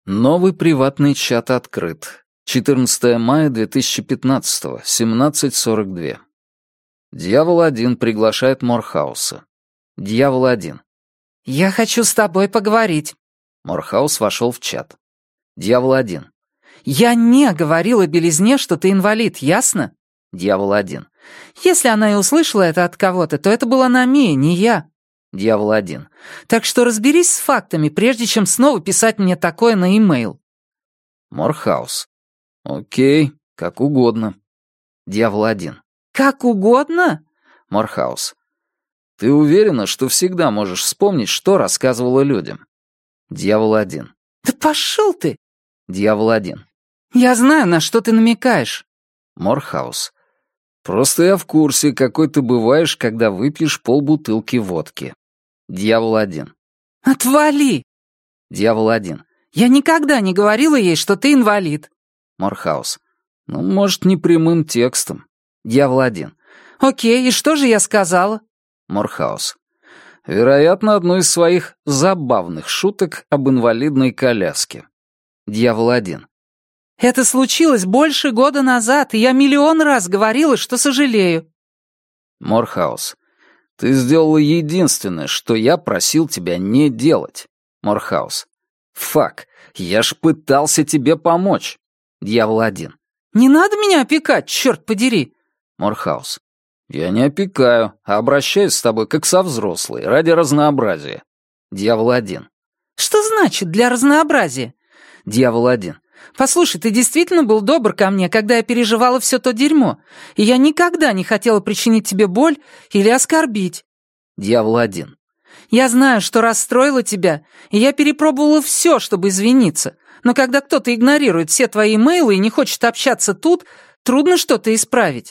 Новый приватный чат открыт. 14 мая 2015, 17:42. Дьявол-1 приглашает Морхауса. Дьявол-1. «Я хочу с тобой поговорить». Морхаус вошел в чат. Дьявол-1. «Я не говорила Белизне, что ты инвалид, ясно?» Дьявол-1. «Если она и услышала это от кого-то, то это была Намия, не я». Дьявол-1. «Так что разберись с фактами, прежде чем снова писать мне такое на e-mail». Морхаус. Окей, как угодно. Дьявол-1. «Как угодно?» Морхаус. Ты уверена, что всегда можешь вспомнить, что рассказывала людям? Дьявол-1. «Да пошел ты!» Дьявол-1. «Я знаю, на что ты намекаешь». Морхаус. Просто я в курсе, какой ты бываешь, когда выпьешь полбутылки водки. Дьявол-1. «Отвали!» Дьявол-1. «Я никогда не говорила ей, что ты инвалид». Морхаус. Ну, может, не прямым текстом. Дьявол-1. «Окей, и что же я сказала?» Морхаус. Вероятно, одну из своих забавных шуток об инвалидной коляске. Дьявол-1. «Это случилось больше года назад, и я миллион раз говорила, что сожалею». Морхаус. Ты сделала единственное, что я просил тебя не делать. Морхаус. Фак, я ж пытался тебе помочь. Дьявол-1. «Не надо меня опекать, черт подери!» Морхаус. Я не опекаю, а обращаюсь с тобой как со взрослой, ради разнообразия. Дьявол-1. «Что значит «для разнообразия»?» Дьявол-1. «Послушай, ты действительно был добр ко мне, когда я переживала все то дерьмо, и я никогда не хотела причинить тебе боль или оскорбить». Дьявол-1. «Я знаю, что расстроила тебя, и я перепробовала все, чтобы извиниться, но когда кто-то игнорирует все твои имейлы и не хочет общаться тут, трудно что-то исправить».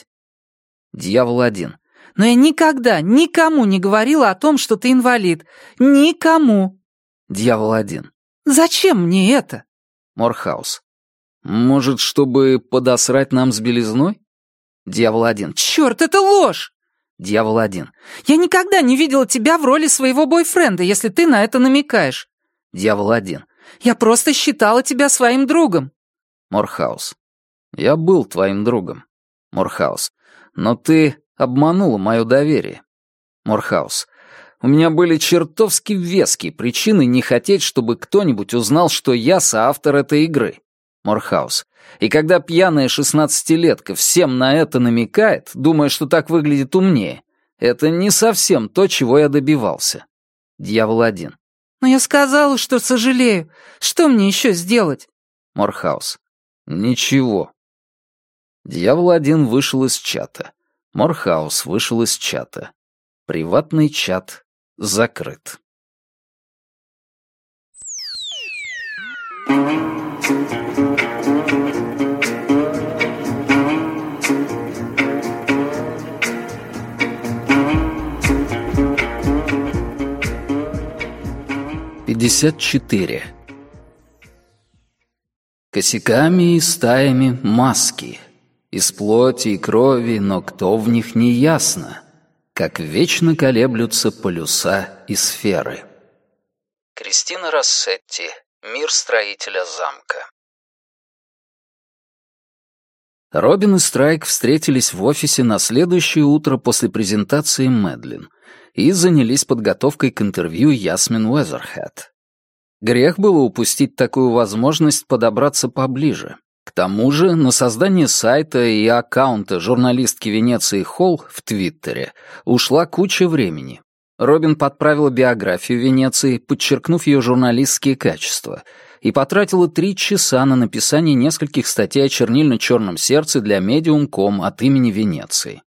Дьявол-1. «Но я никогда никому не говорила о том, что ты инвалид. Никому». Дьявол-1. «Зачем мне это?» Морхаус. Может, чтобы подосрать нам с белизной? Дьявол-1. «Черт, это ложь!» Дьявол-1. «Я никогда не видела тебя в роли своего бойфренда, если ты на это намекаешь». Дьявол-1. «Я просто считала тебя своим другом». Морхаус. Я был твоим другом. Морхаус. Но ты обманула мое доверие. Морхаус. У меня были чертовски веские причины не хотеть, чтобы кто-нибудь узнал, что я соавтор этой игры. Морхаус. И когда пьяная 16-летка всем на это намекает, думая, что так выглядит умнее, это не совсем то, чего я добивался. Дьявол-1. «Но я сказала, что сожалею. Что мне еще сделать?» Морхаус. Ничего. Дьявол-1 вышел из чата. Морхаус вышел из чата. Приватный чат закрыт. Пятьдесят 54. Косяками и стаями маски, из плоти и крови, но кто в них не ясно, как вечно колеблются полюса и сферы. Кристина Рассетти. Мир строителя замка. Робин и Страйк встретились в офисе на следующее утро после презентации Мэдлин и занялись подготовкой к интервью Ясмин Уэзерхед. Грех было упустить такую возможность подобраться поближе. К тому же на создание сайта и аккаунта журналистки Венеции Холл в Твиттере ушла куча времени. Робин подправила биографию Венеции, подчеркнув ее журналистские качества, и потратила 3 часа на написание нескольких статей о чернильно-черном сердце для Medium.com от имени Венеции.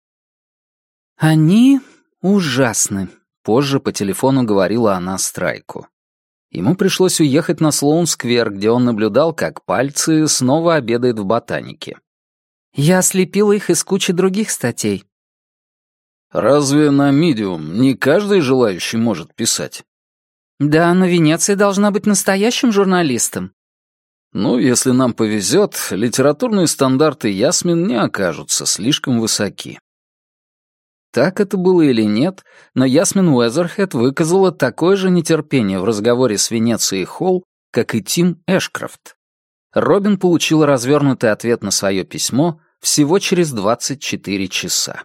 «Они ужасны», — позже по телефону говорила она Страйку. Ему пришлось уехать на Слоун-сквер, где он наблюдал, как Пальцы снова обедает в ботанике. «Я слепила их из кучи других статей». «Разве на Medium не каждый желающий может писать?» «Да, но Венеция должна быть настоящим журналистом». «Ну, если нам повезет, литературные стандарты Ясмин не окажутся слишком высоки». Так это было или нет, но Ясмин Уэзерхед выказала такое же нетерпение в разговоре с Венецией Холл, как и Тим Эшкрофт. Робин получила развернутый ответ на свое письмо всего через 24 часа.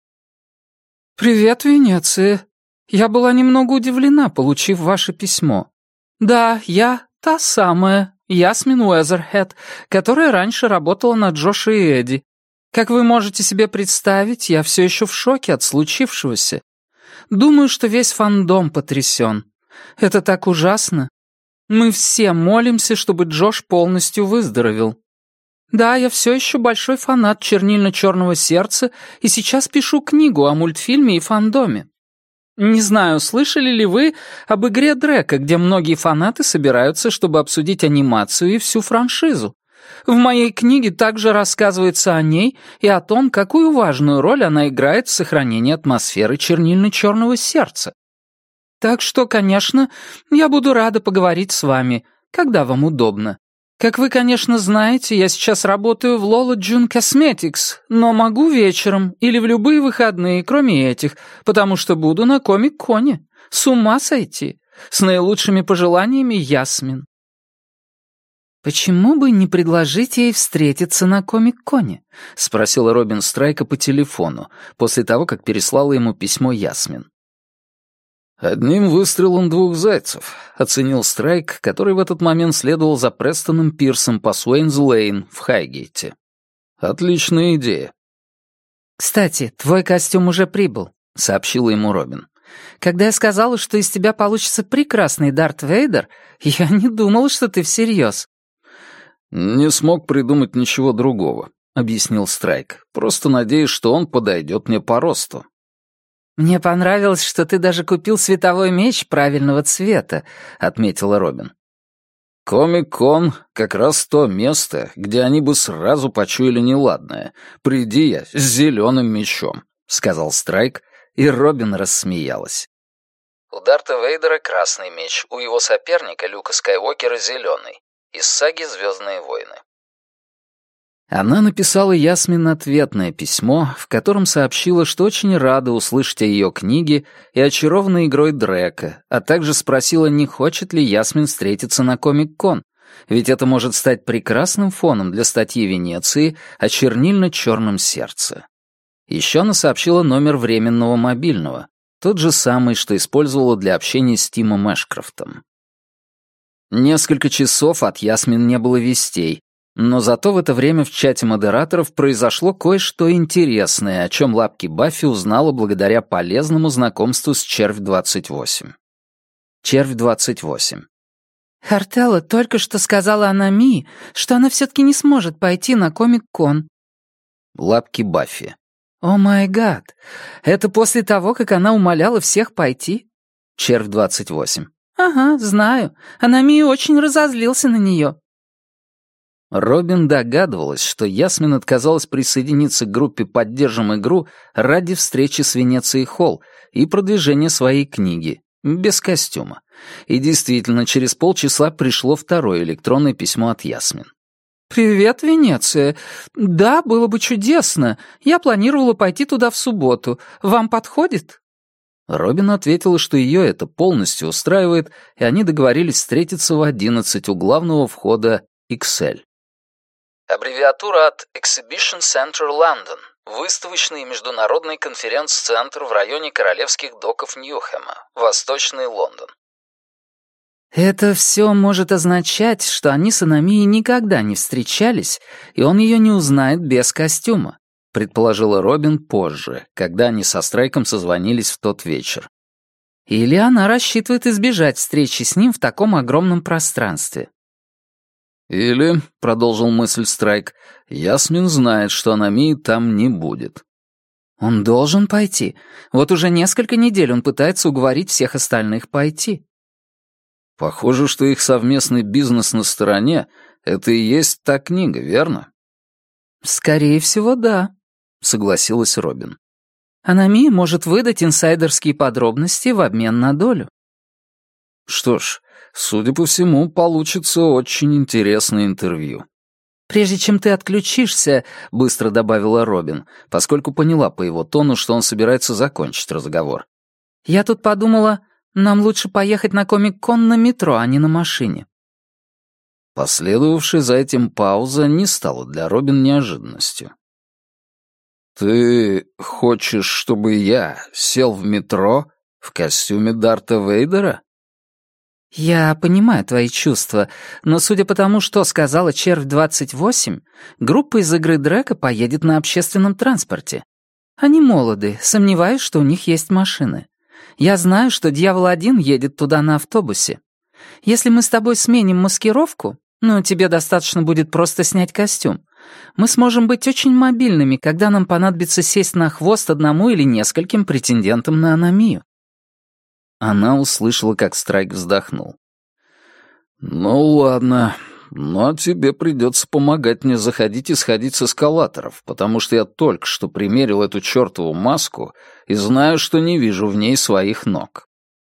«Привет, Венеция. Я была немного удивлена, получив ваше письмо. Да, я та самая Ясмин Уэзерхед, которая раньше работала на Джоша и Эдди. Как вы можете себе представить, я все еще в шоке от случившегося. Думаю, что весь фандом потрясен. Это так ужасно. Мы все молимся, чтобы Джош полностью выздоровел. Да, я все еще большой фанат «Чернильно-черного сердца» и сейчас пишу книгу о мультфильме и фандоме. Не знаю, слышали ли вы об игре Дрека, где многие фанаты собираются, чтобы обсудить анимацию и всю франшизу. В моей книге также рассказывается о ней и о том, какую важную роль она играет в сохранении атмосферы «Чернильно-черного сердца». Так что, конечно, я буду рада поговорить с вами, когда вам удобно. Как вы, конечно, знаете, я сейчас работаю в Lola June Cosmetics, но могу вечером или в любые выходные, кроме этих, потому что буду на Комик-Коне. С ума сойти. С наилучшими пожеланиями, Ясмин. «Почему бы не предложить ей встретиться на Комик-Коне?» — спросила Робин Страйка по телефону, после того, как переслала ему письмо Ясмин. «Одним выстрелом двух зайцев», — оценил Страйк, который в этот момент следовал за Престоном Пирсом по Суэйнз-Лейн в Хайгейте. «Отличная идея». «Кстати, твой костюм уже прибыл», — сообщила ему Робин. «Когда я сказала, что из тебя получится прекрасный Дарт Вейдер, я не думала, что ты всерьез». «Не смог придумать ничего другого», — объяснил Страйк. «Просто надеюсь, что он подойдет мне по росту». «Мне понравилось, что ты даже купил световой меч правильного цвета», — отметила Робин. «Комик-кон — как раз то место, где они бы сразу почуяли неладное. Приди я с зеленым мечом», — сказал Страйк, и Робин рассмеялась. У Дарта Вейдера красный меч, у его соперника Люка Скайуокера зеленый. Из саги «Звездные войны». Она написала Ясмин ответное письмо, в котором сообщила, что очень рада услышать о ее книге и очарованной игрой Дрека, а также спросила, не хочет ли Ясмин встретиться на Комик-Кон, ведь это может стать прекрасным фоном для статьи Венеции о чернильно-черном сердце. Еще она сообщила номер временного мобильного, тот же самый, что использовала для общения с Тимом Эшкрофтом. Несколько часов от Ясмин не было вестей, но зато в это время в чате модераторов произошло кое-что интересное, о чем Лапки Баффи узнала благодаря полезному знакомству с Червь-28. Червь-28. «Хартелла только что сказала Анами, что она все-таки не сможет пойти на Комик-Кон». Лапки Баффи. «О май гад! Это после того, как она умоляла всех пойти?» Червь-28. «Ага, знаю. Анами очень разозлился на нее». Робин догадывалась, что Ясмин отказалась присоединиться к группе «Поддержим игру» ради встречи с Венецией Холл и продвижения своей книги, без костюма. И действительно, через полчаса пришло второе электронное письмо от Ясмин. «Привет, Венеция. Да, было бы чудесно. Я планировала пойти туда в субботу. Вам подходит?» Робин ответила, что ее это полностью устраивает, и они договорились встретиться в 11 у главного входа XL. Аббревиатура от Exhibition Center London, выставочный международный конференц-центр в районе Королевских доков Ньюхэма, Восточный Лондон. «Это все может означать, что они с Анамией никогда не встречались, и он ее не узнает без костюма», предположила Робин позже, когда они со Страйком созвонились в тот вечер. «Или она рассчитывает избежать встречи с ним в таком огромном пространстве». «Или, — продолжил мысль Страйк, — Ясмин знает, что Анамии там не будет». «Он должен пойти. Вот уже несколько недель он пытается уговорить всех остальных пойти». «Похоже, что их совместный бизнес на стороне — это и есть та книга, верно?» «Скорее всего, да», — согласилась Робин. «Анами может выдать инсайдерские подробности в обмен на долю». «Что ж, судя по всему, получится очень интересное интервью». «Прежде чем ты отключишься», — быстро добавила Робин, поскольку поняла по его тону, что он собирается закончить разговор. «Я тут подумала, нам лучше поехать на Комик-Кон на метро, а не на машине». Последовавшая за этим пауза не стала для Робин неожиданностью. «Ты хочешь, чтобы я сел в метро в костюме Дарта Вейдера?» «Я понимаю твои чувства, но судя по тому, что сказала Червь-28, группа из игры Дрека поедет на общественном транспорте. Они молоды, сомневаюсь, что у них есть машины. Я знаю, что Дьявол-1 едет туда на автобусе. Если мы с тобой сменим маскировку, тебе достаточно будет просто снять костюм. Мы сможем быть очень мобильными, когда нам понадобится сесть на хвост одному или нескольким претендентам на аномию». Она услышала, как Страйк вздохнул. «Ну ладно, но тебе придется помогать мне заходить и сходить с эскалаторов, потому что я только что примерил эту чертову маску и знаю, что не вижу в ней своих ног».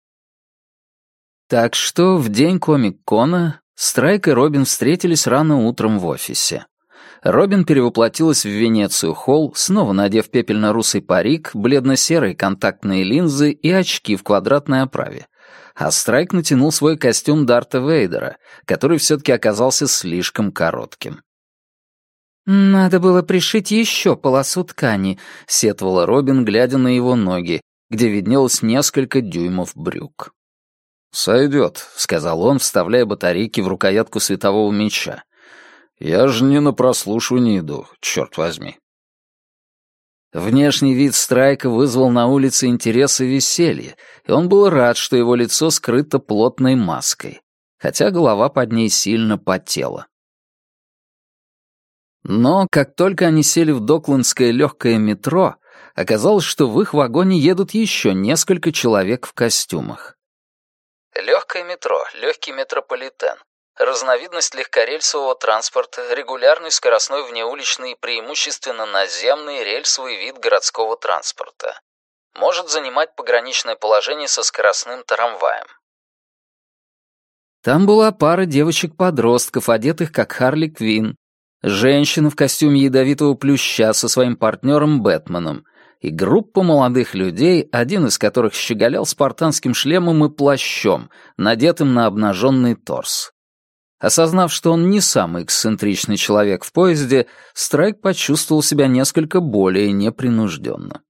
Так что в день Комик-Кона Страйк и Робин встретились рано утром в офисе. Робин перевоплотилась в Венецию Холл, снова надев пепельно-русый парик, бледно-серые контактные линзы и очки в квадратной оправе. А Страйк натянул свой костюм Дарта Вейдера, который все-таки оказался слишком коротким. «Надо было пришить еще полосу ткани», — сетовала Робин, глядя на его ноги, где виднелось несколько дюймов брюк. «Сойдет», — сказал он, вставляя батарейки в рукоятку светового меча. «Я же не на прослушивание иду, черт возьми». Внешний вид Страйка вызвал на улице интерес и веселье, и он был рад, что его лицо скрыто плотной маской, хотя голова под ней сильно потела. Но как только они сели в доклендское легкое метро, оказалось, что в их вагоне едут еще несколько человек в костюмах. Легкое метро, легкий метрополитен. Разновидность легкорельсового транспорта, регулярный скоростной внеуличный и преимущественно наземный рельсовый вид городского транспорта. Может занимать пограничное положение со скоростным трамваем. Там была пара девочек-подростков, одетых как Харли Квинн, женщина в костюме ядовитого плюща со своим партнером Бэтменом и группа молодых людей, один из которых щеголял спартанским шлемом и плащом, надетым на обнаженный торс. Осознав, что он не самый эксцентричный человек в поезде, Страйк почувствовал себя несколько более непринужденно.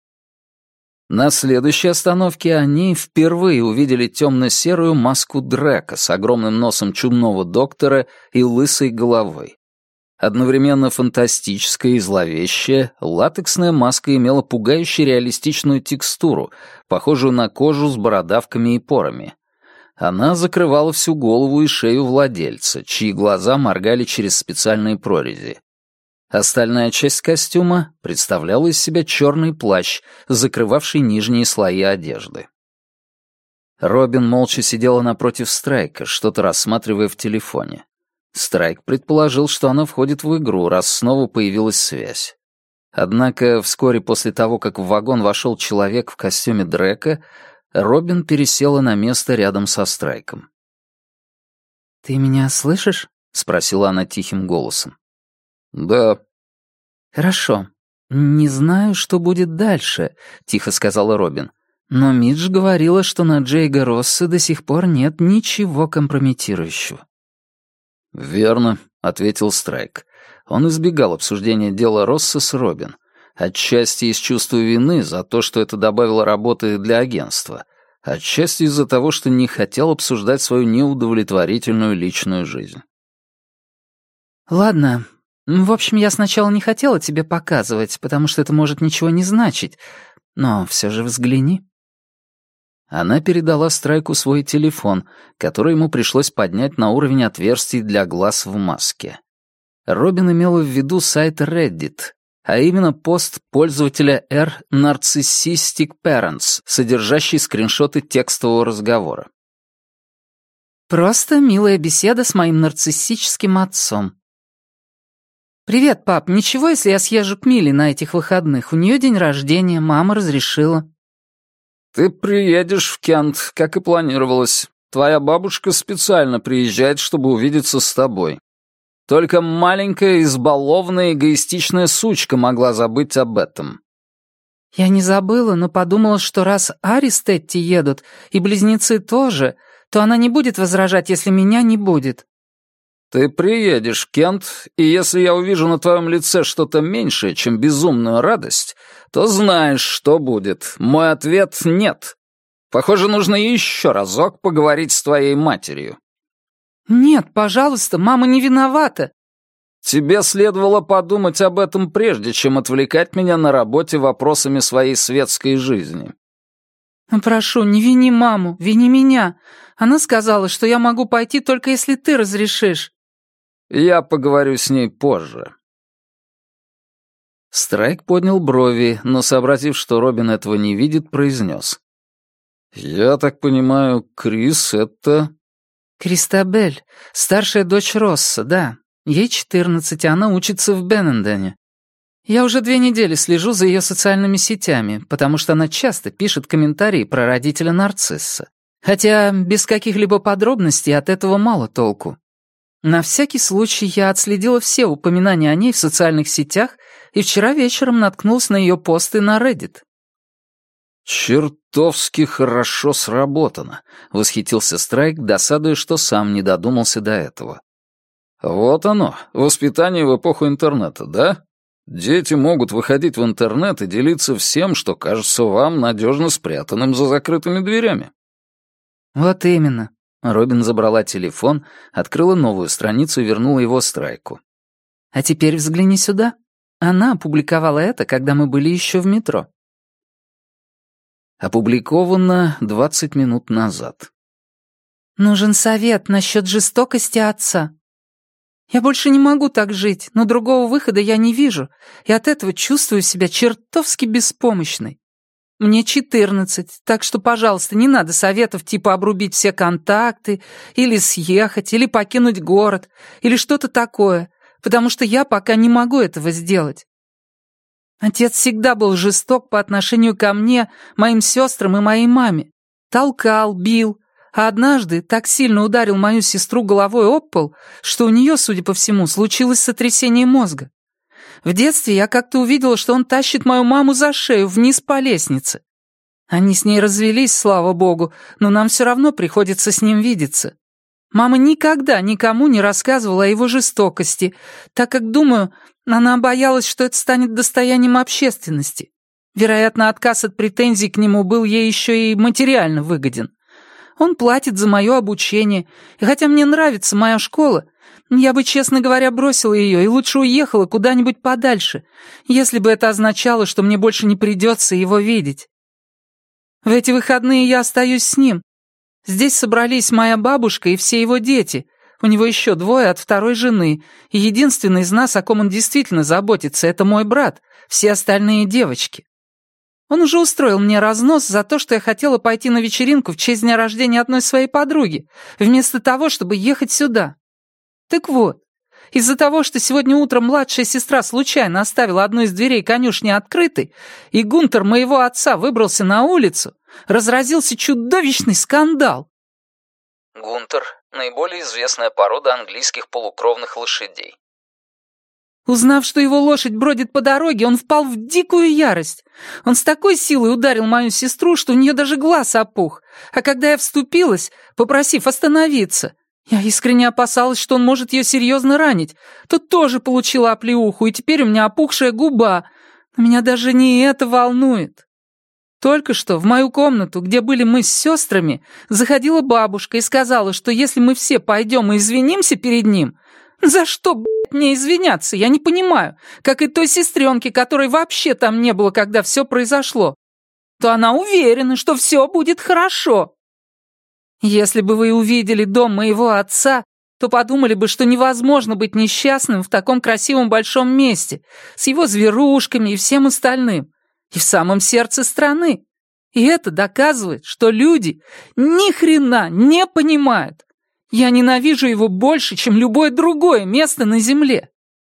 На следующей остановке они впервые увидели темно-серую маску Дрека с огромным носом чумного доктора и лысой головой. Одновременно фантастическая и зловещая, латексная маска имела пугающе реалистичную текстуру, похожую на кожу с бородавками и порами. Она закрывала всю голову и шею владельца, чьи глаза моргали через специальные прорези. Остальная часть костюма представляла из себя черный плащ, закрывавший нижние слои одежды. Робин молча сидела напротив Страйка, что-то рассматривая в телефоне. Страйк предположил, что она входит в игру, раз снова появилась связь. Однако вскоре после того, как в вагон вошел человек в костюме Дрека, Робин пересела на место рядом со Страйком. «Ты меня слышишь?» — спросила она тихим голосом. «Да». «Хорошо. Не знаю, что будет дальше», — тихо сказала Робин. «Но Мидж говорила, что на Джейга Росса до сих пор нет ничего компрометирующего». «Верно», — ответил Страйк. Он избегал обсуждения дела Росса с Робин. Отчасти из чувства вины за то, что это добавило работы для агентства, отчасти из-за того, что не хотел обсуждать свою неудовлетворительную личную жизнь. «Ладно. В общем, я сначала не хотела тебе показывать, потому что это может ничего не значить, но все же взгляни». Она передала Страйку свой телефон, который ему пришлось поднять на уровень отверстий для глаз в маске. Робин имела в виду сайт Reddit, а именно пост пользователя Narcissistic Parents, содержащий скриншоты текстового разговора. «Просто милая беседа с моим нарциссическим отцом». «Привет, пап, ничего, если я съезжу к Миле на этих выходных? У нее день рождения, мама разрешила». «Ты приедешь в Кент, как и планировалось. Твоя бабушка специально приезжает, чтобы увидеться с тобой. Только маленькая, избалованная, эгоистичная сучка могла забыть об этом». «Я не забыла, но подумала, что раз Ари с Тетти едут, и близнецы тоже, то она не будет возражать, если меня не будет». Ты приедешь в Кент, и если я увижу на твоем лице что-то меньшее, чем безумную радость, то знаешь, что будет. Мой ответ — нет. Похоже, нужно еще разок поговорить с твоей матерью». «Нет, пожалуйста, мама не виновата». «Тебе следовало подумать об этом прежде, чем отвлекать меня на работе вопросами своей светской жизни». «Прошу, не вини маму, вини меня. Она сказала, что я могу пойти только если ты разрешишь». «Я поговорю с ней позже». Страйк поднял брови, но, сообразив, что Робин этого не видит, произнес. «Я так понимаю, Крис — это...» «Кристабель, старшая дочь Росса, да. Ей 14, а она учится в Беннендене. Я уже 2 недели слежу за ее социальными сетями, потому что она часто пишет комментарии про родителя Нарцисса. Хотя без каких-либо подробностей от этого мало толку. На всякий случай я отследила все упоминания о ней в социальных сетях и вчера вечером наткнулась на ее посты на Reddit». «Чертовски хорошо сработано», — восхитился Страйк, досадуя, что сам не додумался до этого. «Вот оно, воспитание в эпоху интернета, да? Дети могут выходить в интернет и делиться всем, что кажется вам надежно спрятанным за закрытыми дверями». «Вот именно». Робин забрала телефон, открыла новую страницу и вернула его Страйку. «А теперь взгляни сюда. Она опубликовала это, когда мы были еще в метро». Опубликовано 20 минут назад. «Нужен совет насчет жестокости отца. Я больше не могу так жить, но другого выхода я не вижу, и от этого чувствую себя чертовски беспомощной. Мне 14, так что, пожалуйста, не надо советов типа обрубить все контакты, или съехать, или покинуть город, или что-то такое, потому что я пока не могу этого сделать. Отец всегда был жесток по отношению ко мне, моим сестрам и моей маме. Толкал, бил, а однажды так сильно ударил мою сестру головой об пол, что у нее, судя по всему, случилось сотрясение мозга. В детстве я как-то увидела, что он тащит мою маму за шею вниз по лестнице. Они с ней развелись, слава богу, но нам все равно приходится с ним видеться. Мама никогда никому не рассказывала о его жестокости, так как, думаю, она боялась, что это станет достоянием общественности. Вероятно, отказ от претензий к нему был ей еще и материально выгоден. Он платит за мое обучение, и хотя мне нравится моя школа, я бы, честно говоря, бросила ее и лучше уехала куда-нибудь подальше, если бы это означало, что мне больше не придется его видеть. В эти выходные я остаюсь с ним. Здесь собрались моя бабушка и все его дети. У него еще 2 от второй жены, и единственный из нас, о ком он действительно заботится, это мой брат, все остальные девочки. Он уже устроил мне разнос за то, что я хотела пойти на вечеринку в честь дня рождения одной своей подруги, вместо того, чтобы ехать сюда. Так вот, из-за того, что сегодня утром младшая сестра случайно оставила одну из дверей конюшни открытой, и Гунтер моего отца выбрался на улицу, разразился чудовищный скандал. Гунтер — наиболее известная порода английских полукровных лошадей. Узнав, что его лошадь бродит по дороге, он впал в дикую ярость. Он с такой силой ударил мою сестру, что у нее даже глаз опух, а когда я вступилась, попросив остановиться, я искренне опасалась, что он может ее серьезно ранить, то тоже получила оплеуху, и теперь у меня опухшая губа. Но меня даже не это волнует. Только что в мою комнату, где были мы с сестрами, заходила бабушка и сказала, что если мы все пойдем и извинимся перед ним... За что, блядь, мне извиняться? Я не понимаю. Как и той сестренке, которой вообще там не было, когда все произошло. То она уверена, что все будет хорошо. Если бы вы увидели дом моего отца, то подумали бы, что невозможно быть несчастным в таком красивом большом месте, с его зверушками и всем остальным, и в самом сердце страны. И это доказывает, что люди ни хрена не понимают. Я ненавижу его больше, чем любое другое место на земле.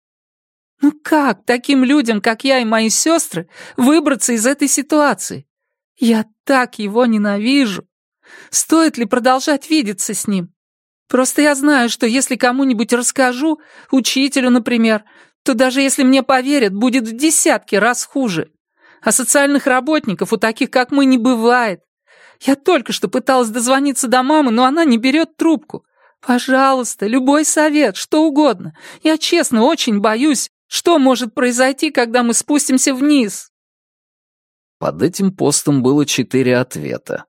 Ну как таким людям, как я и мои сестры, выбраться из этой ситуации? Я так его ненавижу. Стоит ли продолжать видеться с ним? Просто я знаю, что если кому-нибудь расскажу, учителю, например, то даже если мне поверят, будет в десятки раз хуже. А социальных работников у таких, как мы, не бывает. Я только что пыталась дозвониться до мамы, но она не берет трубку. Пожалуйста, любой совет, что угодно. Я честно очень боюсь, что может произойти, когда мы спустимся вниз». Под этим постом было 4 ответа.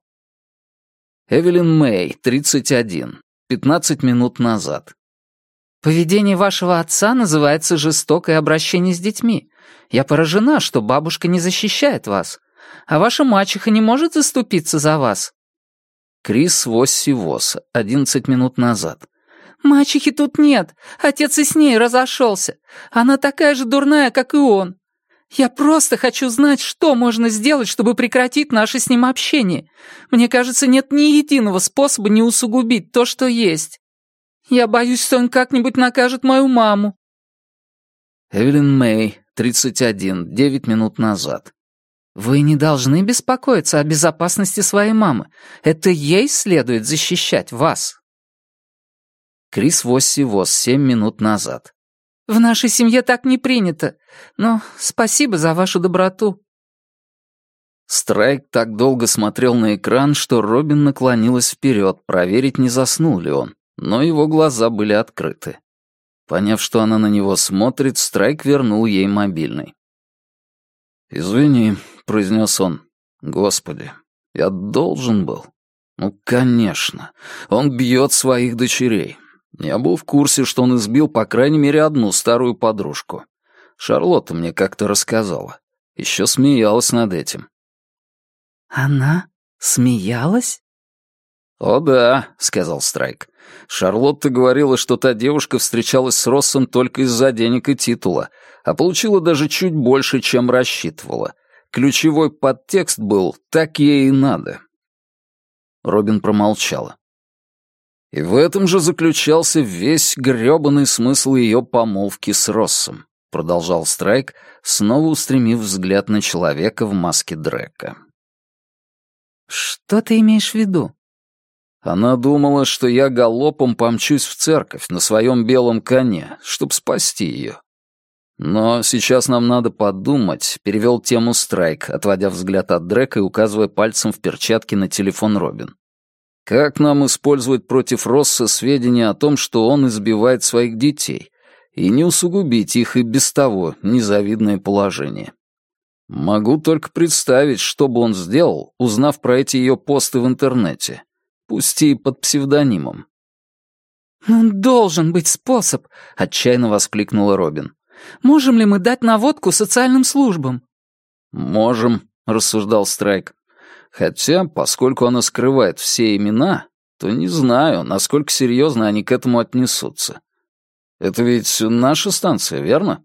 Эвелин Мэй, 31, 15 минут назад. «Поведение вашего отца называется жестокое обращение с детьми. Я поражена, что бабушка не защищает вас. А ваша мачеха не может заступиться за вас?» Крис Воссивос, 11 минут назад. «Мачехи тут нет. Отец и с ней разошелся. Она такая же дурная, как и он. Я просто хочу знать, что можно сделать, чтобы прекратить наше с ним общение. Мне кажется, нет ни единого способа не усугубить то, что есть. Я боюсь, что он как-нибудь накажет мою маму». Эвелин Мэй, 31, 9 минут назад. «Вы не должны беспокоиться о безопасности своей мамы. Это ей следует защищать вас». Крис Воссивос, 7 минут назад. «В нашей семье так не принято. Но спасибо за вашу доброту». Страйк так долго смотрел на экран, что Робин наклонилась вперед, проверить, не заснул ли он, но его глаза были открыты. Поняв, что она на него смотрит, Страйк вернул ей мобильный. «Извини», — произнес он. «Господи, я должен был». «Ну, конечно, он бьет своих дочерей. Я был в курсе, что он избил по крайней мере одну старую подружку. Шарлотта мне как-то рассказала. Еще смеялась над этим». «Она смеялась?» «О да», — сказал Страйк. «Шарлотта говорила, что та девушка встречалась с Россом только из-за денег и титула, а получила даже чуть больше, чем рассчитывала. Ключевой подтекст был «так ей и надо». Робин промолчала. И в этом же заключался весь грёбаный смысл ее помолвки с Россом, продолжал Страйк, снова устремив взгляд на человека в маске Дрека. «Что ты имеешь в виду?» Она думала, что я галопом помчусь в церковь на своем белом коне, чтобы спасти ее. Но сейчас нам надо подумать, перевел тему Страйк, отводя взгляд от Дрека и указывая пальцем в перчатке на телефон Робин. Как нам использовать против Росса сведения о том, что он избивает своих детей, и не усугубить их и без того незавидное положение? Могу только представить, что бы он сделал, узнав про эти ее посты в интернете, пусть и под псевдонимом. «Ну, должен быть способ», — отчаянно воскликнула Робин. «Можем ли мы дать наводку социальным службам?» «Можем», — рассуждал Страйк. «Хотя, поскольку она скрывает все имена, то не знаю, насколько серьезно они к этому отнесутся. Это ведь наша станция, верно?»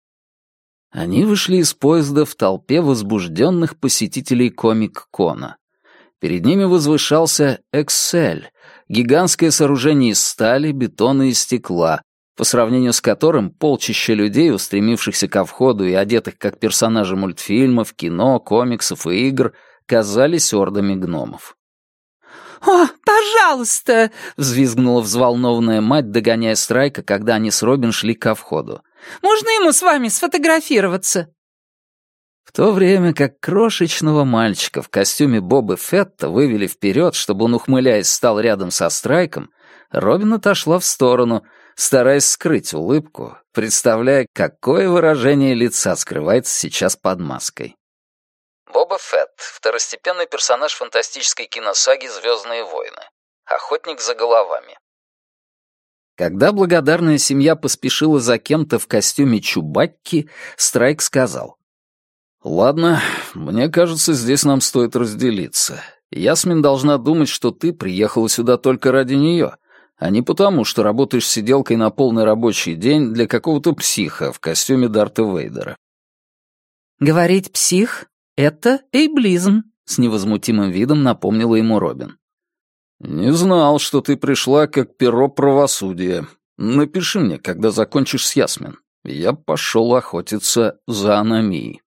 Они вышли из поезда в толпе возбужденных посетителей комик-кона. Перед ними возвышался Эксель, гигантское сооружение из стали, бетона и стекла, по сравнению с которым полчища людей, устремившихся ко входу и одетых как персонажи мультфильмов, кино, комиксов и игр, казались ордами гномов. «О, пожалуйста!» — взвизгнула взволнованная мать, догоняя Страйка, когда они с Робин шли ко входу. «Можно ему с вами сфотографироваться?» В то время как крошечного мальчика в костюме Боба Фетта вывели вперед, чтобы он, ухмыляясь, стал рядом со Страйком, Робин отошла в сторону, стараясь скрыть улыбку, представляя, какое выражение лица скрывается сейчас под маской. Боба Фетт — второстепенный персонаж фантастической киносаги «Звездные войны». Охотник за головами. Когда благодарная семья поспешила за кем-то в костюме Чубакки, Страйк сказал: «Ладно, мне кажется, здесь нам стоит разделиться. Ясмин должна думать, что ты приехала сюда только ради нее, а не потому, что работаешь сиделкой на полный рабочий день для какого-то психа в костюме Дарта Вейдера». «Говорить «псих» — это эйблизм», — с невозмутимым видом напомнила ему Робин. «Не знал, что ты пришла как перо правосудия. Напиши мне, когда закончишь с Ясмин. Я пошел охотиться за аномией».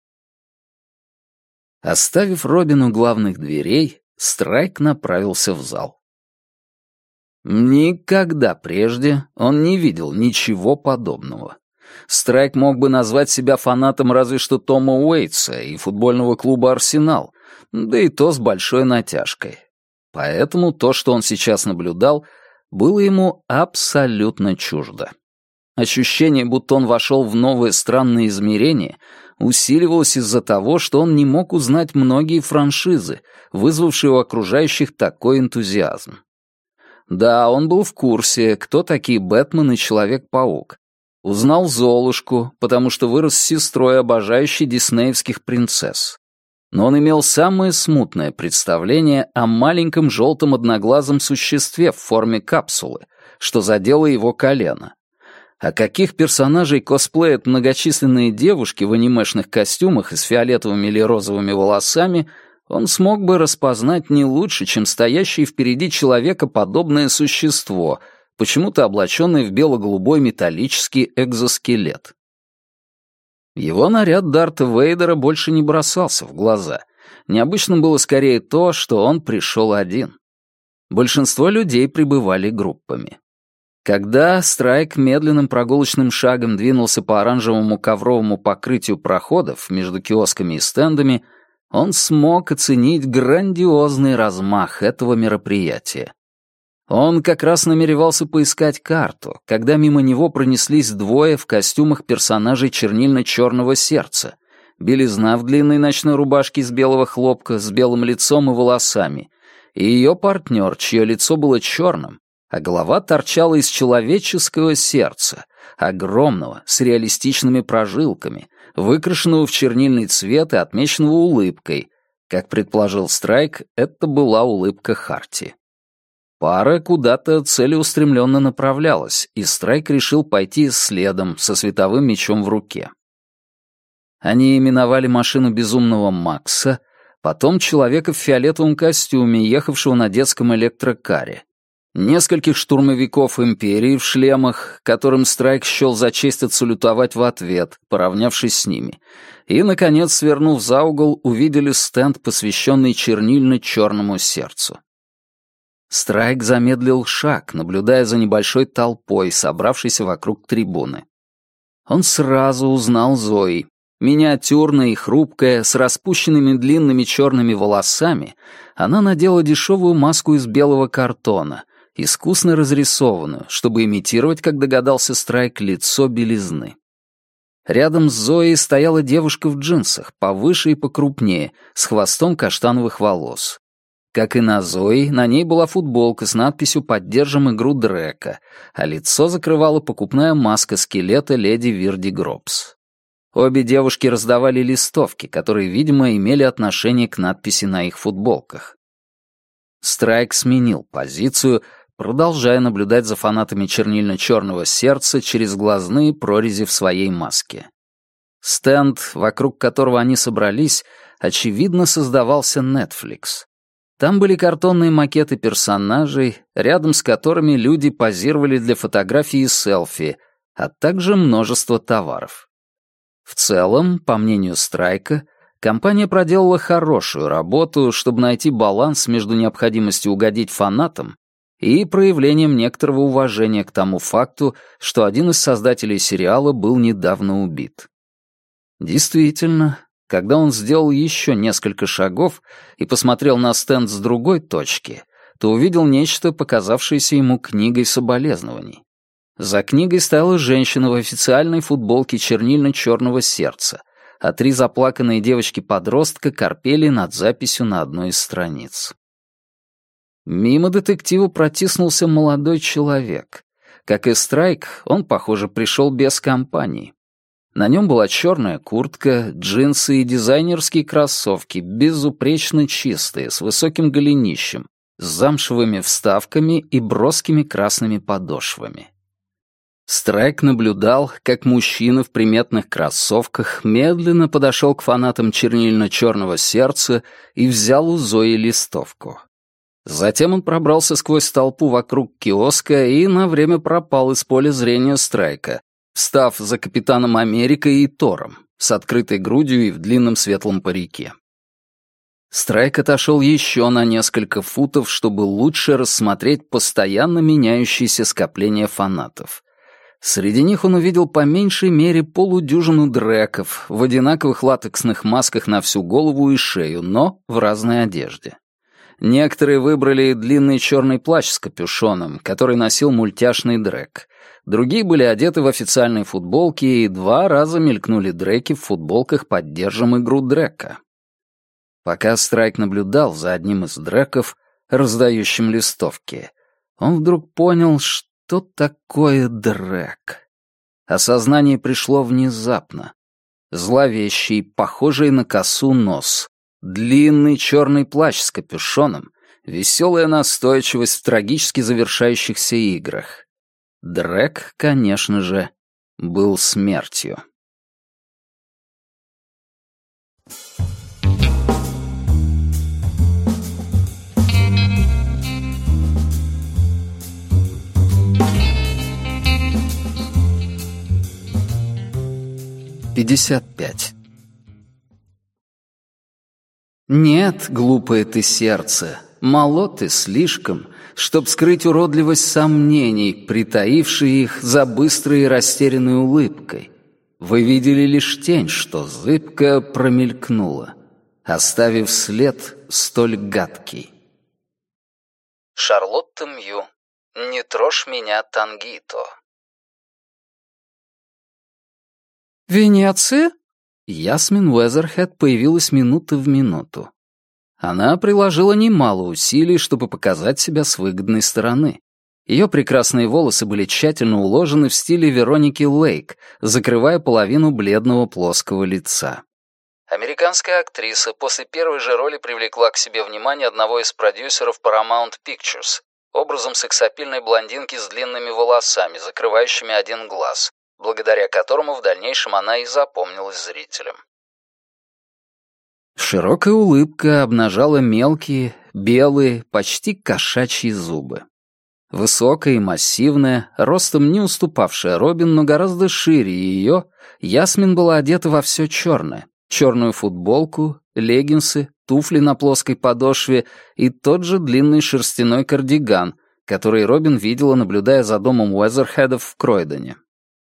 Оставив Робин у главных дверей, Страйк направился в зал. Никогда прежде он не видел ничего подобного. Страйк мог бы назвать себя фанатом разве что Тома Уэйтса и футбольного клуба «Арсенал», да и то с большой натяжкой. Поэтому то, что он сейчас наблюдал, было ему абсолютно чуждо. Ощущение, будто он вошел в новое странное измерение, усиливалось из-за того, что он не мог узнать многие франшизы, вызвавшие у окружающих такой энтузиазм. Да, он был в курсе, кто такие Бэтмен и Человек-паук. Узнал Золушку, потому что вырос с сестрой, обожающей диснеевских принцесс. Но он имел самое смутное представление о маленьком желтом одноглазом существе в форме капсулы, что задело его колено. А каких персонажей косплеят многочисленные девушки в анимешных костюмах и с фиолетовыми или розовыми волосами, он смог бы распознать не лучше, чем стоящее впереди человека подобное существо, почему-то облаченное в бело-голубой металлический экзоскелет. Его наряд Дарта Вейдера больше не бросался в глаза. Необычным было скорее то, что он пришел один. Большинство людей прибывали группами. Когда Страйк медленным прогулочным шагом двинулся по оранжевому ковровому покрытию проходов между киосками и стендами, он смог оценить грандиозный размах этого мероприятия. Он как раз намеревался поискать карту, когда мимо него пронеслись двое в костюмах персонажей чернильно-черного сердца, белизна в длинной ночной рубашке из белого хлопка с белым лицом и волосами, и ее партнер, чье лицо было черным, а голова торчала из человеческого сердца, огромного, с реалистичными прожилками, выкрашенного в чернильный цвет и отмеченного улыбкой. Как предположил Страйк, это была улыбка Харти. Пара куда-то целеустремленно направлялась, и Страйк решил пойти следом со световым мечом в руке. Они миновали машину безумного Макса, потом человека в фиолетовом костюме, ехавшего на детском электрокаре, нескольких штурмовиков Империи в шлемах, которым Страйк счел за честь отсалютовать в ответ, поравнявшись с ними, и, наконец, свернув за угол, увидели стенд, посвященный чернильно-черному сердцу. Страйк замедлил шаг, наблюдая за небольшой толпой, собравшейся вокруг трибуны. Он сразу узнал Зои. Миниатюрная и хрупкая, с распущенными длинными черными волосами, она надела дешевую маску из белого картона, искусно разрисованную, чтобы имитировать, как догадался Страйк, лицо белизны. Рядом с Зоей стояла девушка в джинсах, повыше и покрупнее, с хвостом каштановых волос. Как и на Зои, на ней была футболка с надписью «Поддержим игру Дрека», а лицо закрывала покупная маска скелета леди Вирди Гробс. Обе девушки раздавали листовки, которые, видимо, имели отношение к надписи на их футболках. Страйк сменил позицию, продолжая наблюдать за фанатами чернильно-черного сердца через глазные прорези в своей маске. Стенд, вокруг которого они собрались, очевидно, создавался Netflix. Там были картонные макеты персонажей, рядом с которыми люди позировали для фотографий и селфи, а также множество товаров. В целом, по мнению Страйка, компания проделала хорошую работу, чтобы найти баланс между необходимостью угодить фанатам и проявлением некоторого уважения к тому факту, что один из создателей сериала был недавно убит. Действительно, когда он сделал еще несколько шагов и посмотрел на стенд с другой точки, то увидел нечто, показавшееся ему книгой соболезнований. За книгой стояла женщина в официальной футболке чернильно-черного сердца, а три заплаканные девочки-подростка корпели над записью на одной из страниц. Мимо детектива протиснулся молодой человек. Как и Страйк, он, похоже, пришел без компании. На нем была черная куртка, джинсы и дизайнерские кроссовки, безупречно чистые, с высоким голенищем, с замшевыми вставками и броскими красными подошвами. Страйк наблюдал, как мужчина в приметных кроссовках медленно подошел к фанатам чернильно-черного сердца и взял у Зои листовку. Затем он пробрался сквозь толпу вокруг киоска и на время пропал из поля зрения Страйка, встав за Капитаном Америкой и Тором, с открытой грудью и в длинном светлом парике. Страйк отошел еще на несколько футов, чтобы лучше рассмотреть постоянно меняющиеся скопления фанатов. Среди них он увидел по меньшей мере полудюжину дреков в одинаковых латексных масках на всю голову и шею, но в разной одежде. Некоторые выбрали длинный черный плащ с капюшоном, который носил мультяшный Дрек. Другие были одеты в официальные футболки, и 2 раза мелькнули Дреки в футболках «Поддержим игру Дрека». Пока Страйк наблюдал за одним из Дреков, раздающим листовки, он вдруг понял, что такое Дрек. Осознание пришло внезапно. Зловещий, похожий на косу нос, длинный черный плащ с капюшоном, веселая настойчивость в трагически завершающихся играх. Дрек, конечно же, был смертью. «55. Нет, глупое ты сердце, мало ты слишком, чтоб скрыть уродливость сомнений, притаившие их за быстрой и растерянной улыбкой. Вы видели лишь тень, что зыбко промелькнула, оставив след столь гадкий». Шарлотта Мью. «Не трожь меня, Тангито». «Венеция?» Ясмин Уэзерхед появилась минута в минуту. Она приложила немало усилий, чтобы показать себя с выгодной стороны. Ее прекрасные волосы были тщательно уложены в стиле Вероники Лейк, закрывая половину бледного плоского лица. Американская актриса после первой же роли привлекла к себе внимание одного из продюсеров Paramount Pictures образом сексапильной блондинки с длинными волосами, закрывающими один глаз, благодаря которому в дальнейшем она и запомнилась зрителям. Широкая улыбка обнажала мелкие, белые, почти кошачьи зубы. Высокая и массивная, ростом не уступавшая Робин, но гораздо шире ее, Ясмин была одета во все черное. Черную футболку, леггинсы, туфли на плоской подошве и тот же длинный шерстяной кардиган, который Робин видела, наблюдая за домом Уэзерхедов в Кройдоне.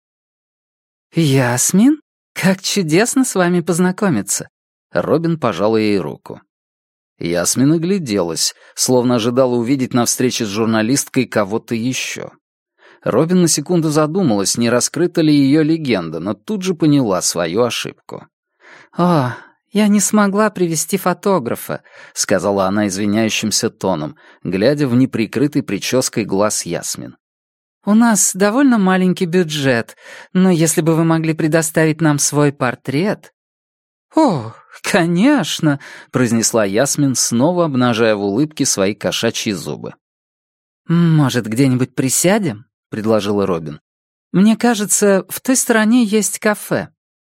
«Ясмин? Как чудесно с вами познакомиться!» Робин пожала ей руку. Ясмин огляделась, словно ожидала увидеть на встрече с журналисткой кого-то еще. Робин на секунду задумалась, не раскрыта ли ее легенда, но тут же поняла свою ошибку. «О, я не смогла привести фотографа», — сказала она извиняющимся тоном, глядя в неприкрытый прической глаз Ясмин. «У нас довольно маленький бюджет, но если бы вы могли предоставить нам свой портрет...» «О, конечно», — произнесла Ясмин, снова обнажая в улыбке свои кошачьи зубы. «Может, где-нибудь присядем?» — предложила Робин. «Мне кажется, в той стороне есть кафе».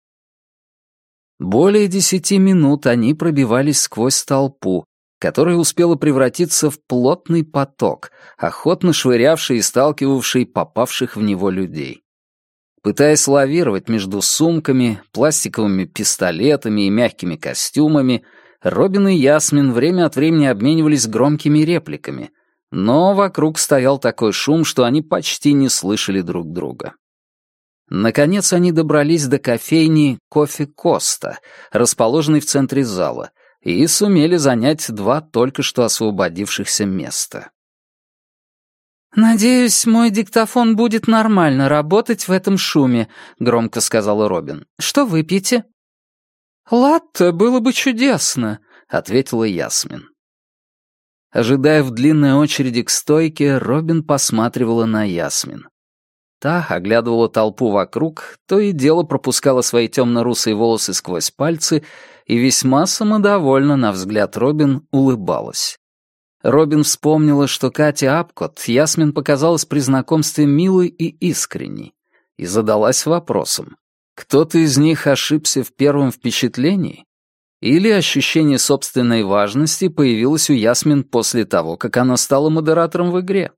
Более 10 минут они пробивались сквозь толпу, которая успела превратиться в плотный поток, охотно швырявший и сталкивавший попавших в него людей. Пытаясь лавировать между сумками, пластиковыми пистолетами и мягкими костюмами, Робин и Ясмин время от времени обменивались громкими репликами, но вокруг стоял такой шум, что они почти не слышали друг друга. Наконец они добрались до кофейни «Кофе Коста», расположенной в центре зала, и сумели занять 2 только что освободившихся места. «Надеюсь, мой диктофон будет нормально работать в этом шуме», — громко сказала Робин. «Что выпьете?» «Латте было бы чудесно», — ответила Ясмин. Ожидая в длинной очереди к стойке, Робин посматривала на Ясмин. Та оглядывала толпу вокруг, то и дело пропускала свои темно-русые волосы сквозь пальцы и весьма самодовольно, на взгляд Робин, улыбалась. Робин вспомнила, что Катя Апкот Ясмин показалась при знакомстве милой и искренней, и задалась вопросом, кто-то из них ошибся в первом впечатлении? Или ощущение собственной важности появилось у Ясмин после того, как она стала модератором в игре?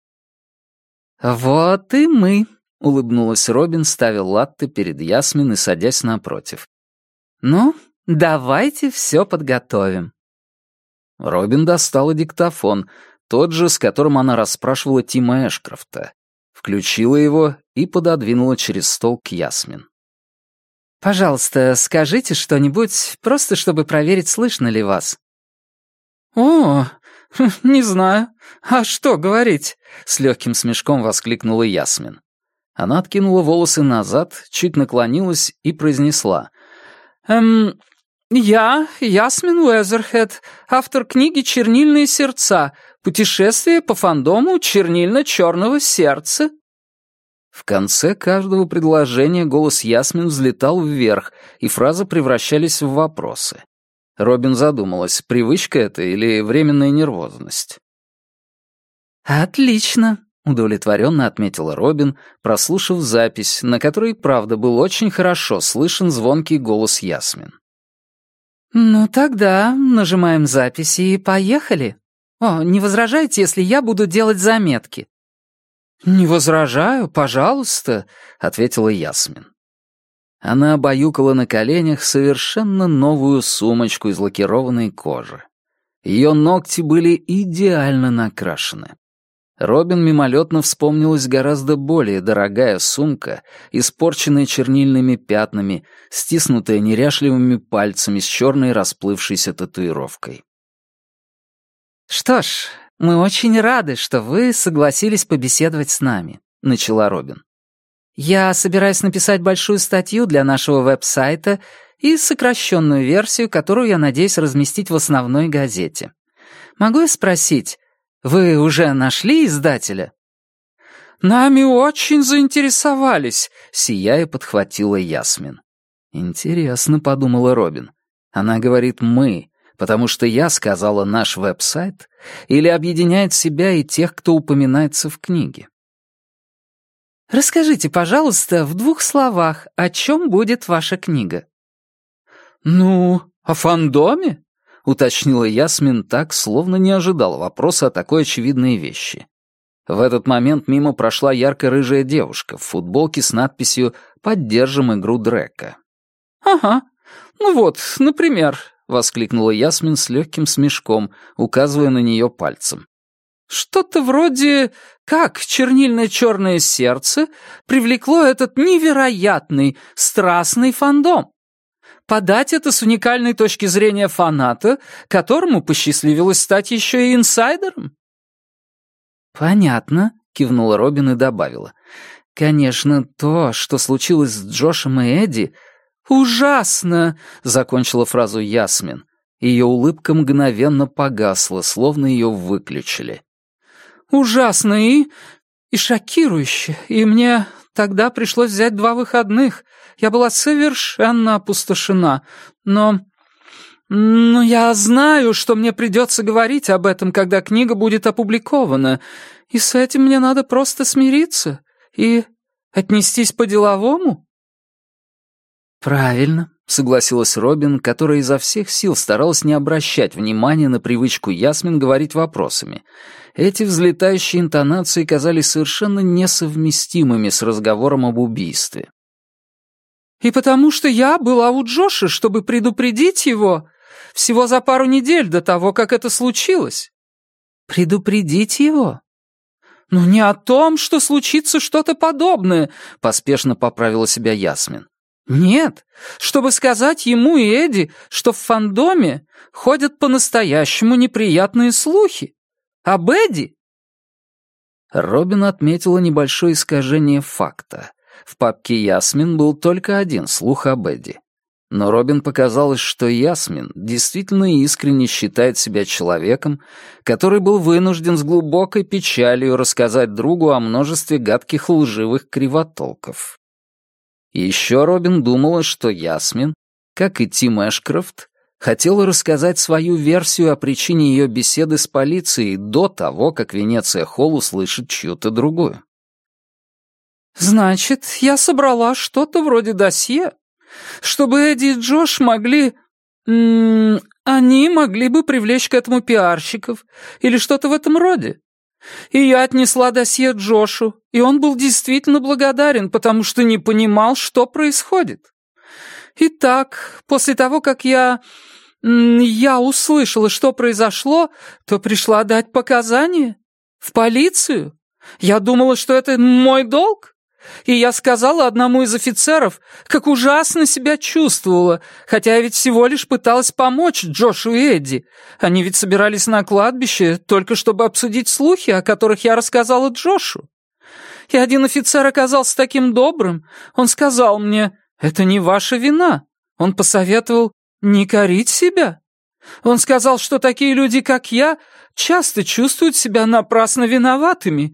«Вот и мы», — улыбнулась Робин, ставя латте перед Ясмин и садясь напротив. «Ну, давайте все подготовим». Робин достала диктофон, тот же, с которым она расспрашивала Тима Эшкрофта, включила его и пододвинула через стол к Ясмин. «Пожалуйста, скажите что-нибудь, просто чтобы проверить, слышно ли вас». «О, «Не знаю. А что говорить?» — с легким смешком воскликнула Ясмин. Она откинула волосы назад, чуть наклонилась и произнесла. «Я, Ясмин Уэзерхед, автор книги «Чернильные сердца. Путешествие по фандому чернильно-черного сердца». В конце каждого предложения голос Ясмин взлетал вверх, и фразы превращались в вопросы. Робин задумалась, привычка это или временная нервозность. «Отлично», — удовлетворенно отметила Робин, прослушав запись, на которой, правда, был очень хорошо слышен звонкий голос Ясмин. «Ну тогда нажимаем записи и поехали. О, не возражайте, если я буду делать заметки?» «Не возражаю, пожалуйста», — ответила Ясмин. Она обаюкала на коленях совершенно новую сумочку из лакированной кожи. Ее ногти были идеально накрашены. Робин мимолетно вспомнилась гораздо более дорогая сумка, испорченная чернильными пятнами, стиснутая неряшливыми пальцами с черной расплывшейся татуировкой. «Что ж, мы очень рады, что вы согласились побеседовать с нами», — начала Робин. «Я собираюсь написать большую статью для нашего веб-сайта и сокращенную версию, которую я надеюсь разместить в основной газете. Могу я спросить, вы уже нашли издателя?» «Нами очень заинтересовались», — сияя подхватила Ясмин. «Интересно», — подумала Робин. Она говорит «мы», потому что я сказала «наш веб-сайт» или объединяет себя и тех, кто упоминается в книге. «Расскажите, пожалуйста, в 2 словах, о чем будет ваша книга?» «Ну, о фандоме?» — уточнила Ясмин так, словно не ожидала вопроса о такой очевидной вещи. В этот момент мимо прошла ярко-рыжая девушка в футболке с надписью «Поддержим игру Дрека». «Ага, ну вот, например», — воскликнула Ясмин с легким смешком, указывая на нее пальцем. «Что-то вроде как чернильное черное сердце привлекло этот невероятный, страстный фандом. Подать это с уникальной точки зрения фаната, которому посчастливилось стать еще и инсайдером». «Понятно», — кивнула Робин и добавила. «Конечно, то, что случилось с Джошем и Эдди...» «Ужасно!» — закончила фразу Ясмин. Ее улыбка мгновенно погасла, словно ее выключили. «Ужасно и шокирующе, и мне тогда пришлось взять 2 выходных. Я была совершенно опустошена, но я знаю, что мне придется говорить об этом, когда книга будет опубликована, и с этим мне надо просто смириться и отнестись по-деловому». «Правильно», — согласилась Робин, которая изо всех сил старалась не обращать внимания на привычку Ясмин говорить вопросами. Эти взлетающие интонации казались совершенно несовместимыми с разговором об убийстве. «И потому что я была у Джоша, чтобы предупредить его, всего за пару недель до того, как это случилось». «Предупредить его?» «Ну не о том, что случится что-то подобное», — поспешно поправила себя Ясмин. «Нет, чтобы сказать ему и Эдди, что в фандоме ходят по-настоящему неприятные слухи. Об Эдди?» Робин отметила небольшое искажение факта. В папке Ясмин был только один слух об Эдди. Но Робин показалось, что Ясмин действительно искренне считает себя человеком, который был вынужден с глубокой печалью рассказать другу о множестве гадких лживых кривотолков. Еще Робин думала, что Ясмин, как и Тим Эшкрофт, хотела рассказать свою версию о причине ее беседы с полицией до того, как Венеция Холл услышит чью-то другую. «Значит, я собрала что-то вроде досье, чтобы Эдди и Джош могли... они могли бы привлечь к этому пиарщиков или что-то в этом роде. И я отнесла досье Джошу, и он был действительно благодарен, потому что не понимал, что происходит. Итак, после того, как я услышала, что произошло, то пришла дать показания. В полицию. Я думала, что это мой долг. И я сказала одному из офицеров, как ужасно себя чувствовала, хотя я ведь всего лишь пыталась помочь Джошу и Эдди. Они ведь собирались на кладбище, только чтобы обсудить слухи, о которых я рассказала Джошу. И один офицер оказался таким добрым. Он сказал мне, это не ваша вина. Он посоветовал не корить себя. Он сказал, что такие люди, как я, часто чувствуют себя напрасно виноватыми.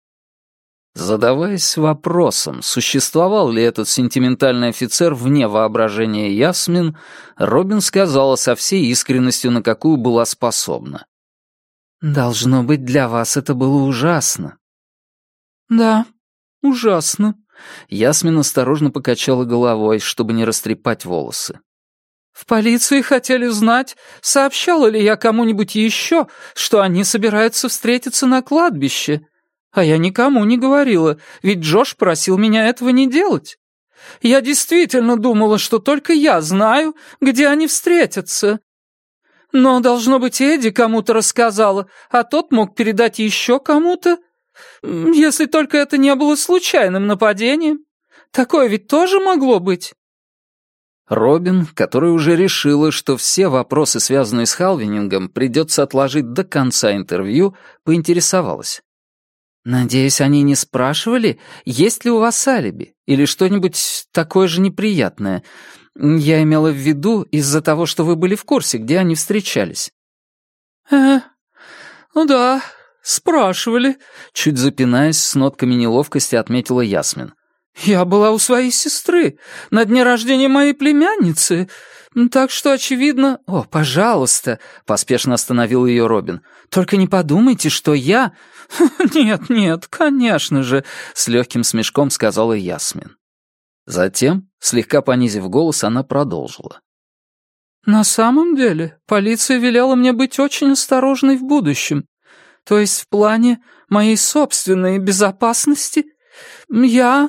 Задаваясь вопросом, существовал ли этот сентиментальный офицер вне воображения Ясмин, Робин сказала со всей искренностью, на какую была способна. «Должно быть, для вас это было ужасно». «Да, ужасно». Ясмин осторожно покачала головой, чтобы не растрепать волосы. «В полиции хотели знать, сообщала ли я кому-нибудь еще, что они собираются встретиться на кладбище. А я никому не говорила, ведь Джош просил меня этого не делать. Я действительно думала, что только я знаю, где они встретятся. Но, должно быть, Эдди кому-то рассказала, а тот мог передать еще кому-то, если только это не было случайным нападением. Такое ведь тоже могло быть». Робин, которая уже решила, что все вопросы, связанные с Халвинингом, придется отложить до конца интервью, поинтересовалась. «Надеюсь, они не спрашивали, есть ли у вас алиби или что-нибудь такое же неприятное. Я имела в виду из-за того, что вы были в курсе, где они встречались». Ну да, спрашивали», — чуть запинаясь, с нотками неловкости отметила Ясмин. «Я была у своей сестры на дне рождения моей племянницы, так что, очевидно...» «О, пожалуйста», — поспешно остановил ее Робин. «Только не подумайте, что я...» «Нет, конечно же», — с легким смешком сказала Ясмин. Затем, слегка понизив голос, она продолжила. «На самом деле, полиция велела мне быть очень осторожной в будущем. То есть в плане моей собственной безопасности я...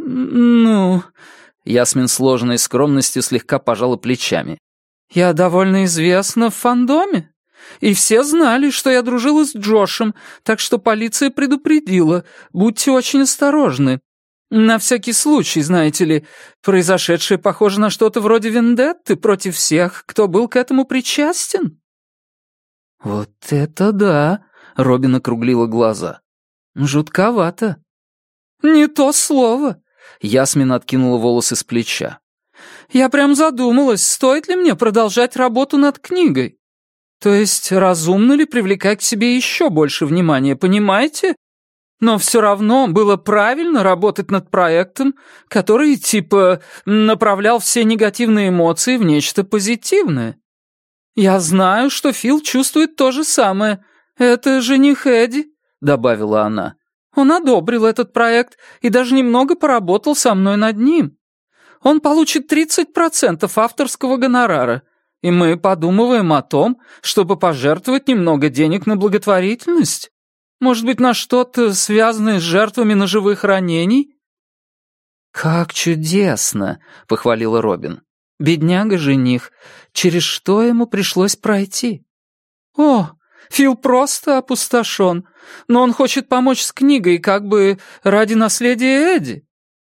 Ясмин с ложной скромностью слегка пожала плечами. «Я довольно известна в фандоме, и все знали, что я дружила с Джошем, так что полиция предупредила, будьте очень осторожны. На всякий случай, знаете ли, произошедшее похоже на что-то вроде вендетты против всех, кто был к этому причастен». «Вот это да!» — Робин округлила глаза. «Жутковато». «Не то слово!» — Ясмин откинула волосы с плеча. «Я прям задумалась, стоит ли мне продолжать работу над книгой. То есть, разумно ли привлекать к себе еще больше внимания, понимаете? Но все равно было правильно работать над проектом, который, типа, направлял все негативные эмоции в нечто позитивное. Я знаю, что Фил чувствует то же самое. Это жених Эдди», — добавила она. «Он одобрил этот проект и даже немного поработал со мной над ним. Он получит 30% авторского гонорара, и мы подумываем о том, чтобы пожертвовать немного денег на благотворительность. Может быть, на что-то, связанное с жертвами ножевых ранений?» «Как чудесно!» — похвалила Робин. «Бедняга-жених, через что ему пришлось пройти?» «О, Фил просто опустошен, но он хочет помочь с книгой как бы ради наследия Эдди».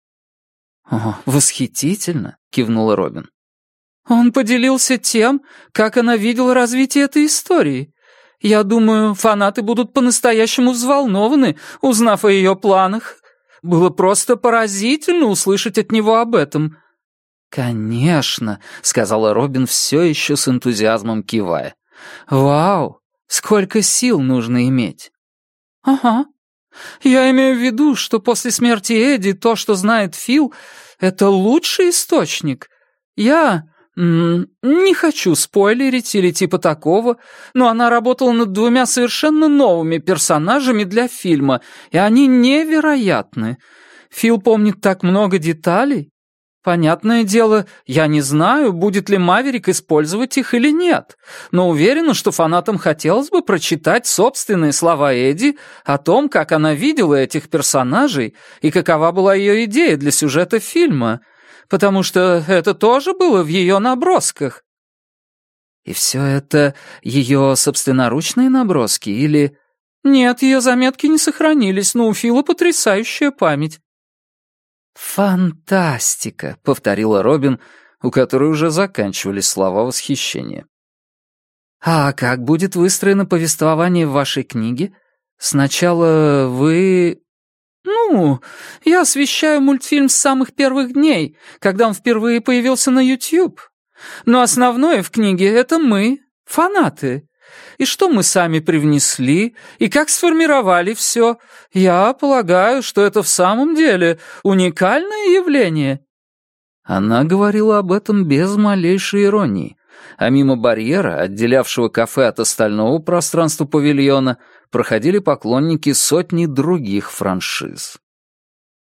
«О, восхитительно!» — кивнула Робин. «Он поделился тем, как она видела развитие этой истории. Я думаю, фанаты будут по-настоящему взволнованы, узнав о ее планах. Было просто поразительно услышать от него об этом». «Конечно», — сказала Робин, все еще с энтузиазмом кивая. «Вау, сколько сил нужно иметь». «Ага. Я имею в виду, что после смерти Эдди то, что знает Фил, это лучший источник. Я не хочу спойлерить или типа такого, но она работала над 2 совершенно новыми персонажами для фильма, и они невероятны. Фил помнит так много деталей. Понятное дело, я не знаю, будет ли Маверик использовать их или нет, но уверена, что фанатам хотелось бы прочитать собственные слова Эдди о том, как она видела этих персонажей и какова была ее идея для сюжета фильма, потому что это тоже было в ее набросках». «И все это ее собственноручные наброски или...» «Нет, ее заметки не сохранились, но у Фила потрясающая память». «Фантастика», — повторила Робин, у которой уже заканчивались слова восхищения. «А как будет выстроено повествование в вашей книге? Сначала вы...» «Ну, я освещаю мультфильм с самых первых дней, когда он впервые появился на YouTube. Но основное в книге — это мы, фанаты. И что мы сами привнесли, и как сформировали все. Я полагаю, что это в самом деле уникальное явление». Она говорила об этом без малейшей иронии, а мимо барьера, отделявшего кафе от остального пространства павильона, проходили поклонники сотни других франшиз.